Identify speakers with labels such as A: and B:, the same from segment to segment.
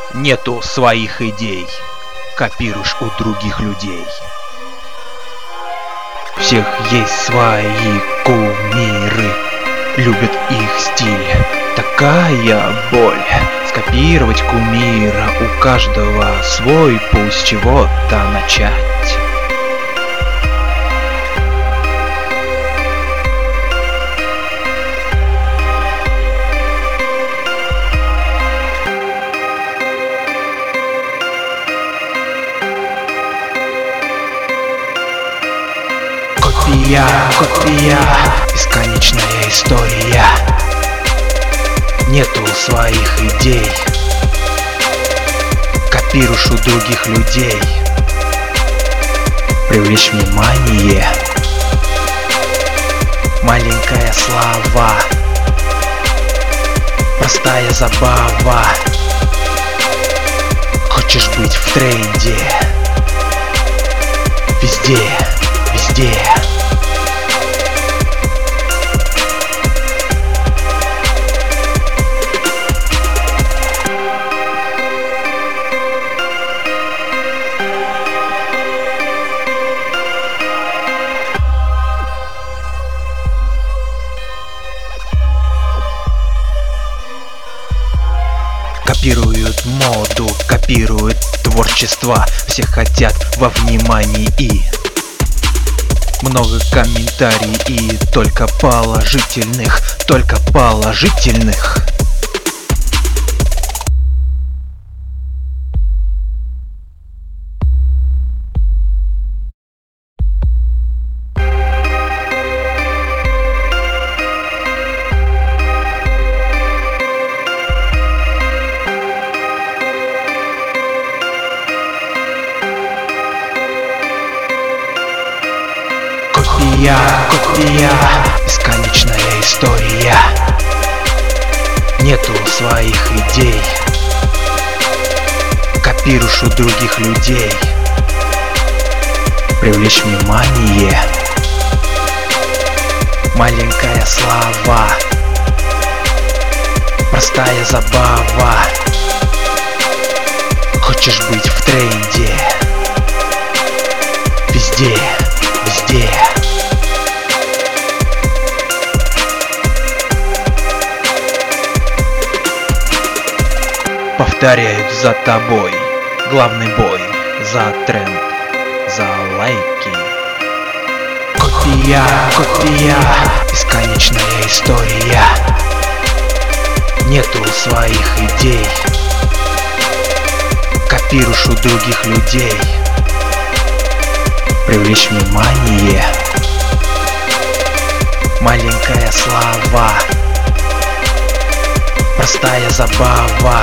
A: Нету своих идей, копируешь у других людей. У всех есть свои кумиры, любят их стиль. Такая боль скопировать кумира, у каждого свой, пусть чего-то начать. Копия, бесконечная история. Нету своих идей, копируешь у других людей. Привлечь внимание, маленькая слава, простая забава. Хочешь быть в тренде, везде, везде. Копируют моду, копируют творчество, все хотят во внимании и много комментариев и только положительных, только положительных. Копия, бесконечная история. Нету своих идей, копируешь у других людей. Привлечь внимание, маленькая слава, простая забава. Хочешь быть в тренде, везде, везде. Повторяют за тобой главный бой, за тренд, за лайки. Копия, бесконечная история. Нету своих идей, копируешь у других людей. Привлечь внимание, маленькая слава, простая забава.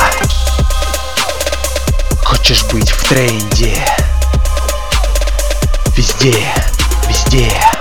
A: Хочешь быть в тренде, везде, везде.